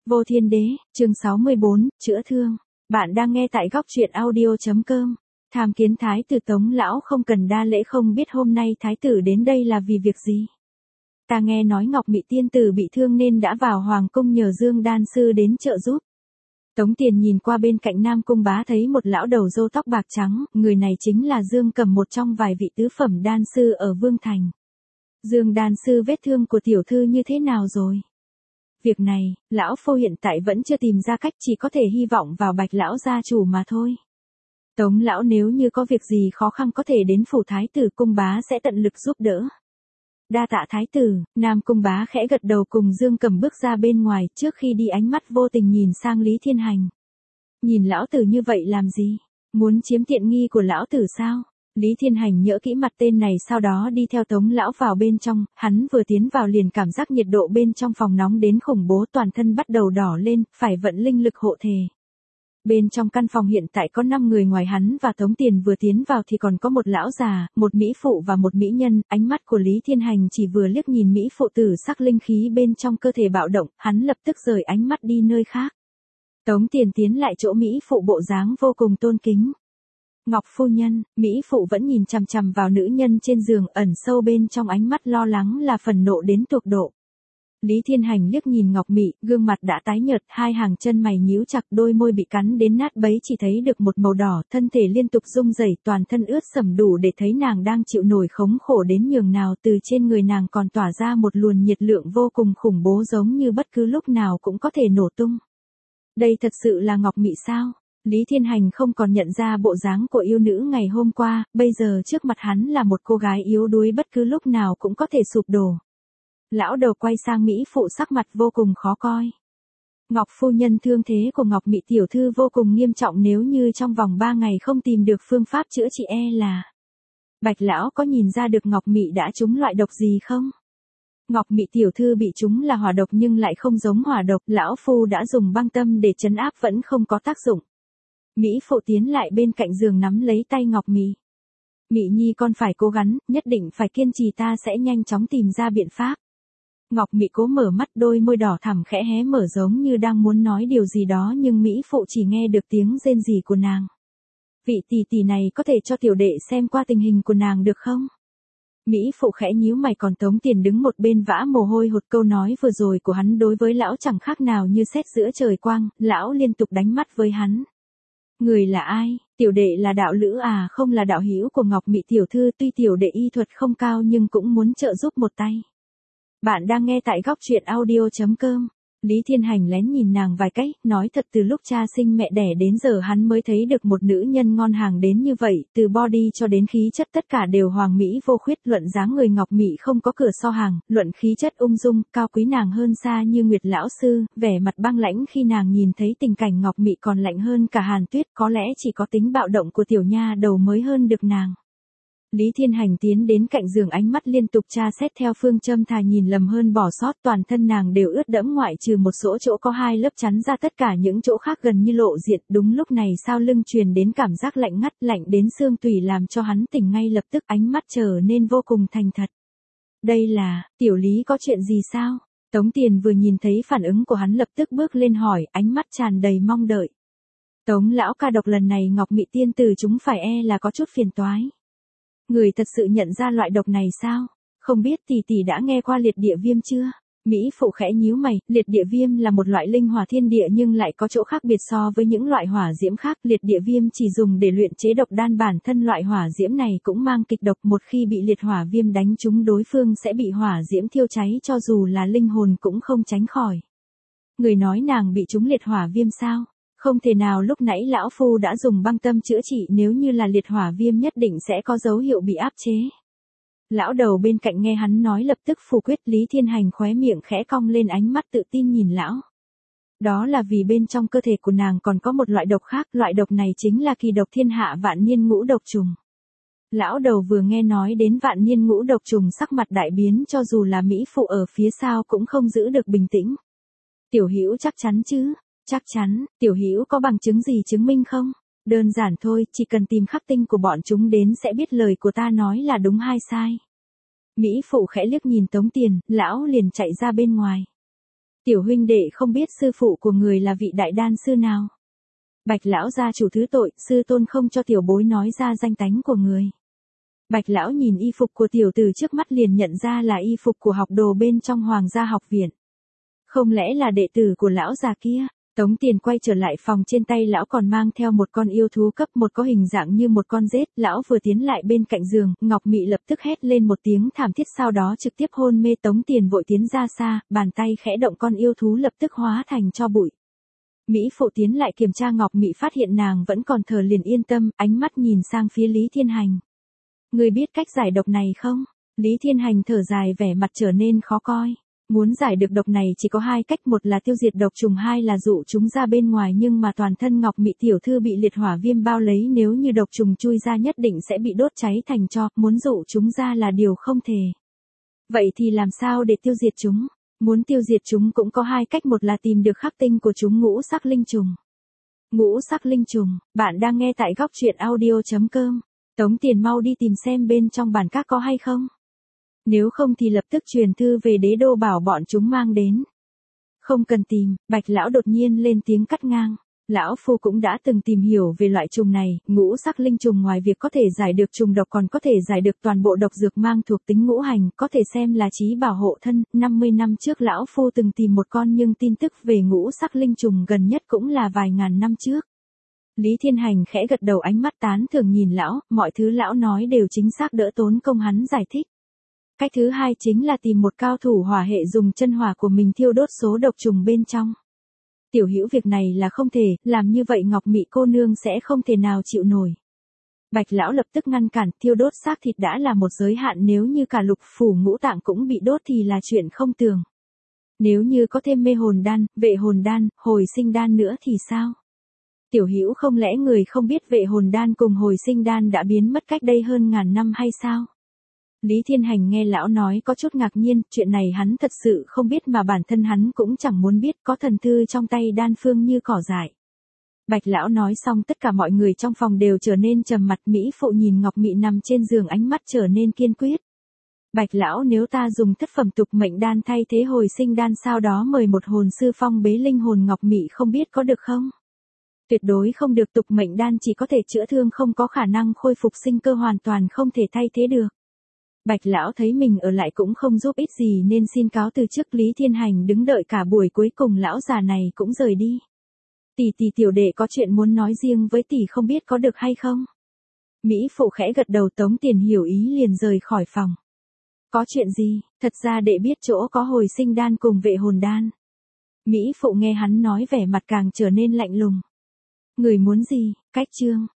Vô Thiên Đế, chương 64, chữa thương. Bạn đang nghe tại góc truyện audio.com. Tham kiến thái tử Tống lão không cần đa lễ, không biết hôm nay thái tử đến đây là vì việc gì. Ta nghe nói Ngọc Mị tiên tử bị thương nên đã vào hoàng cung nhờ Dương đan sư đến trợ giúp. Tống Tiền nhìn qua bên cạnh Nam Cung Bá thấy một lão đầu râu tóc bạc trắng, người này chính là Dương Cầm, một trong vài vị tứ phẩm đan sư ở Vương Thành. Dương đan sư, vết thương của tiểu thư như thế nào rồi? Việc này, lão phu hiện tại vẫn chưa tìm ra cách, chỉ có thể hy vọng vào Bạch lão gia chủ mà thôi. Tống lão nếu như có việc gì khó khăn có thể đến phủ thái tử, Cung Bá sẽ tận lực giúp đỡ. Đa tạ thái tử. Nam Cung Bá khẽ gật đầu cùng Dương Cầm bước ra bên ngoài, trước khi đi ánh mắt vô tình nhìn sang Lý Thiên Hành. Nhìn lão tử như vậy làm gì? Muốn chiếm tiện nghi của lão tử sao? Lý Thiên Hành nhỡ kỹ mặt tên này, sau đó đi theo Tống lão vào bên trong, hắn vừa tiến vào liền cảm giác nhiệt độ bên trong phòng nóng đến khủng bố, toàn thân bắt đầu đỏ lên, phải vận linh lực hộ thể. Bên trong căn phòng hiện tại có 5 người, ngoài hắn và Tống Tiền vừa tiến vào thì còn có một lão già, một mỹ phụ và một mỹ nhân. Ánh mắt của Lý Thiên Hành chỉ vừa liếc nhìn mỹ phụ tử sắc, linh khí bên trong cơ thể bạo động, hắn lập tức rời ánh mắt đi nơi khác. Tống Tiền tiến lại chỗ mỹ phụ, bộ dáng vô cùng tôn kính. Ngọc phu nhân. Mỹ phụ vẫn nhìn chằm chằm vào nữ nhân trên giường, ẩn sâu bên trong ánh mắt lo lắng là phần nộ đến tột độ. Lý Thiên Hành liếc nhìn Ngọc Mị, gương mặt đã tái nhợt, hai hàng chân mày nhíu chặt, đôi môi bị cắn đến nát bấy, chỉ thấy được một màu đỏ, thân thể liên tục rung rẩy, toàn thân ướt sầm đủ để thấy nàng đang chịu nổi khống khổ đến nhường nào. Từ trên người nàng còn tỏa ra một luồng nhiệt lượng vô cùng khủng bố, giống như bất cứ lúc nào cũng có thể nổ tung. Đây thật sự là Ngọc Mị sao? Lý Thiên Hành không còn nhận ra bộ dáng của yêu nữ ngày hôm qua, bây giờ trước mặt hắn là một cô gái yếu đuối, bất cứ lúc nào cũng có thể sụp đổ. Lão đầu quay sang mỹ phụ, sắc mặt vô cùng khó coi. Ngọc phu nhân, thương thế của Ngọc Mị tiểu thư vô cùng nghiêm trọng, nếu như trong vòng 3 ngày không tìm được phương pháp chữa trị là... Bạch lão có nhìn ra được Ngọc Mị đã trúng loại độc gì không? Ngọc Mị tiểu thư bị trúng là hỏa độc nhưng lại không giống hỏa độc, lão phu đã dùng băng tâm để trấn áp vẫn không có tác dụng. Mỹ phụ tiến lại bên cạnh giường nắm lấy tay Ngọc Mị. Mị nhi, con phải cố gắng, nhất định phải kiên trì, ta sẽ nhanh chóng tìm ra biện pháp. Ngọc Mị cố mở mắt, đôi môi đỏ thẳm khẽ hé mở giống như đang muốn nói điều gì đó, nhưng Mỹ phụ chỉ nghe được tiếng rên rỉ của nàng. Vị tỷ tỷ này có thể cho tiểu đệ xem qua tình hình của nàng được không? Mỹ phụ khẽ nhíu mày, còn Tống Tiền đứng một bên vã mồ hôi hột, câu nói vừa rồi của hắn đối với lão chẳng khác nào như sét giữa trời quang, lão liên tục đánh mắt với hắn. Người là ai? Tiểu đệ là đạo lữ à, không là đạo hữu của Ngọc Mị tiểu thư, tuy tiểu đệ y thuật không cao nhưng cũng muốn trợ giúp một tay. Bạn đang nghe tại góc truyện audio.com. Lý Thiên Hành lén nhìn nàng vài cái, nói thật từ lúc cha sinh mẹ đẻ đến giờ hắn mới thấy được một nữ nhân ngon hàng đến như vậy, từ body cho đến khí chất tất cả đều hoàng mỹ vô khuyết, luận dáng người Ngọc Mị không có cửa so hàng, luận khí chất ung dung, cao quý nàng hơn xa như Nguyệt lão sư, vẻ mặt băng lãnh khi nàng nhìn thấy tình cảnh Ngọc Mị còn lạnh hơn cả Hàn Tuyết, có lẽ chỉ có tính bạo động của tiểu nha đầu mới hơn được nàng. Lý Thiên Hành tiến đến cạnh giường, ánh mắt liên tục tra xét theo phương châm, thà nhìn lầm hơn bỏ sót, toàn thân nàng đều ướt đẫm ngoại trừ một số chỗ có 2 lớp chắn ra, tất cả những chỗ khác gần như lộ diện. Đúng lúc này sau lưng truyền đến cảm giác lạnh ngắt, lạnh đến xương tủy, làm cho hắn tỉnh ngay lập tức, ánh mắt trở nên vô cùng thành thật. Đây là, tiểu Lý có chuyện gì sao? Tống Tiền vừa nhìn thấy phản ứng của hắn lập tức bước lên hỏi, ánh mắt tràn đầy mong đợi. Tống lão ca, độc lần này Ngọc Mị tiên tử chúng phải là có chút phiền toái. Người thật sự nhận ra loại độc này sao? Không biết tỷ tỷ đã nghe qua liệt địa viêm chưa? Mỹ phụ khẽ nhíu mày, liệt địa viêm là một loại linh hỏa thiên địa nhưng lại có chỗ khác biệt so với những loại hỏa diễm khác. Liệt địa viêm chỉ dùng để luyện chế độc đan, bản thân loại hỏa diễm này cũng mang kịch độc, một khi bị liệt hỏa viêm đánh trúng đối phương sẽ bị hỏa diễm thiêu cháy, cho dù là linh hồn cũng không tránh khỏi. Người nói nàng bị trúng liệt hỏa viêm sao? Không thể nào, lúc nãy lão phu đã dùng băng tâm chữa trị, nếu như là liệt hỏa viêm nhất định sẽ có dấu hiệu bị áp chế. Lão đầu bên cạnh nghe hắn nói lập tức phủ quyết. Lý Thiên Hành khóe miệng khẽ cong lên, ánh mắt tự tin nhìn lão. Đó là vì bên trong cơ thể của nàng còn có một loại độc khác, loại độc này chính là kỳ độc thiên hạ vạn niên ngũ độc trùng. Lão đầu vừa nghe nói đến vạn niên ngũ độc trùng, sắc mặt đại biến, cho dù là mỹ phụ ở phía sau cũng không giữ được bình tĩnh. Tiểu hữu chắc chắn chứ? Chắc chắn. Tiểu hữu có bằng chứng gì chứng minh không? Đơn giản thôi, chỉ cần tìm khắc tinh của bọn chúng đến sẽ biết lời của ta nói là đúng hay sai. Mỹ phụ khẽ liếc nhìn Tống Tiền, lão liền chạy ra bên ngoài. Tiểu huynh đệ không biết sư phụ của người là vị đại đan sư nào. Bạch lão gia chủ thứ tội, sư tôn không cho tiểu bối nói ra danh tánh của người. Bạch lão nhìn y phục của tiểu tử trước mắt liền nhận ra là y phục của học đồ bên trong Hoàng gia học viện. Không lẽ là đệ tử của lão già kia? Tống Tiền quay trở lại phòng, trên tay lão còn mang theo một con yêu thú cấp 1 có hình dạng như một con rết, lão vừa tiến lại bên cạnh giường, Ngọc Mị lập tức hét lên một tiếng thảm thiết, sau đó trực tiếp hôn mê. Tống Tiền vội tiến ra xa, bàn tay khẽ động, con yêu thú lập tức hóa thành tro bụi. Mỹ phụ tiến lại kiểm tra Ngọc Mị, phát hiện nàng vẫn còn thở liền yên tâm, ánh mắt nhìn sang phía Lý Thiên Hành. Người biết cách giải độc này không? Lý Thiên Hành thở dài, vẻ mặt trở nên khó coi. Muốn giải được độc này chỉ có 2 cách, một là tiêu diệt độc trùng, 2 là dụ chúng ra bên ngoài, nhưng mà toàn thân Ngọc Mị tiểu thư bị liệt hỏa viêm bao lấy, nếu như độc trùng chui ra nhất định sẽ bị đốt cháy thành tro, muốn dụ chúng ra là điều không thể. Vậy thì làm sao để tiêu diệt chúng? Muốn tiêu diệt chúng cũng có 2 cách, một là tìm được khắc tinh của chúng, ngũ sắc linh trùng. Ngũ sắc linh trùng, bạn đang nghe tại góc truyện audio.com. Tống Tiền mau đi tìm xem bên trong bản các có hay không. Nếu không thì lập tức truyền thư về đế đô bảo bọn chúng mang đến. Không cần tìm, Bạch lão đột nhiên lên tiếng cắt ngang. Lão phu cũng đã từng tìm hiểu về loại trùng này, ngũ sắc linh trùng ngoài việc có thể giải được trùng độc còn có thể giải được toàn bộ độc dược mang thuộc tính ngũ hành, có thể xem là chí bảo hộ thân. 50 năm trước lão phu từng tìm một con, nhưng tin tức về ngũ sắc linh trùng gần nhất cũng là vài ngàn năm trước. Lý Thiên Hành khẽ gật đầu, ánh mắt tán thưởng nhìn lão, mọi thứ lão nói đều chính xác, đỡ tốn công hắn giải thích. Cách thứ 2 chính là tìm một cao thủ hỏa hệ, dùng chân hỏa của mình thiêu đốt số độc trùng bên trong. Tiểu Hữu việc này là không thể, làm như vậy Ngọc Mị cô nương sẽ không thể nào chịu nổi. Bạch lão lập tức ngăn cản, thiêu đốt xác thịt đã là một giới hạn, nếu như cả lục phủ ngũ tạng cũng bị đốt thì là chuyện không tưởng. Nếu như có thêm mê hồn đan, vệ hồn đan, hồi sinh đan nữa thì sao? Tiểu Hữu không lẽ người không biết vệ hồn đan cùng hồi sinh đan đã biến mất cách đây hơn ngàn năm hay sao? Lý Thiên Hành nghe lão nói có chút ngạc nhiên, chuyện này hắn thật sự không biết, mà bản thân hắn cũng chẳng muốn biết, có thần thư trong tay đan phương như cỏ dại. Bạch lão nói xong, tất cả mọi người trong phòng đều trở nên trầm mặt. Mỹ phụ nhìn Ngọc Mị nằm trên giường, ánh mắt trở nên kiên quyết. Bạch lão, nếu ta dùng thất phẩm tục mệnh đan thay thế hồi sinh đan, sau đó mời một hồn sư phong bế linh hồn Ngọc Mị, không biết có được không? Tuyệt đối không được, tục mệnh đan chỉ có thể chữa thương, không có khả năng khôi phục sinh cơ, hoàn toàn không thể thay thế được. Bạch lão thấy mình ở lại cũng không giúp ích gì nên xin cáo từ trước. Lý Thiên Hành đứng đợi cả buổi, cuối cùng lão già này cũng rời đi. Tỷ, tiểu đệ có chuyện muốn nói riêng với tỷ, không biết có được hay không? Mỹ phụ khẽ gật đầu. Tống Tiền hiểu ý liền rời khỏi phòng. Có chuyện gì? Thật ra đệ biết chỗ có hồi sinh đan cùng vệ hồn đan. Mỹ phụ nghe hắn nói vẻ mặt càng trở nên lạnh lùng. Người muốn gì? Cách chương.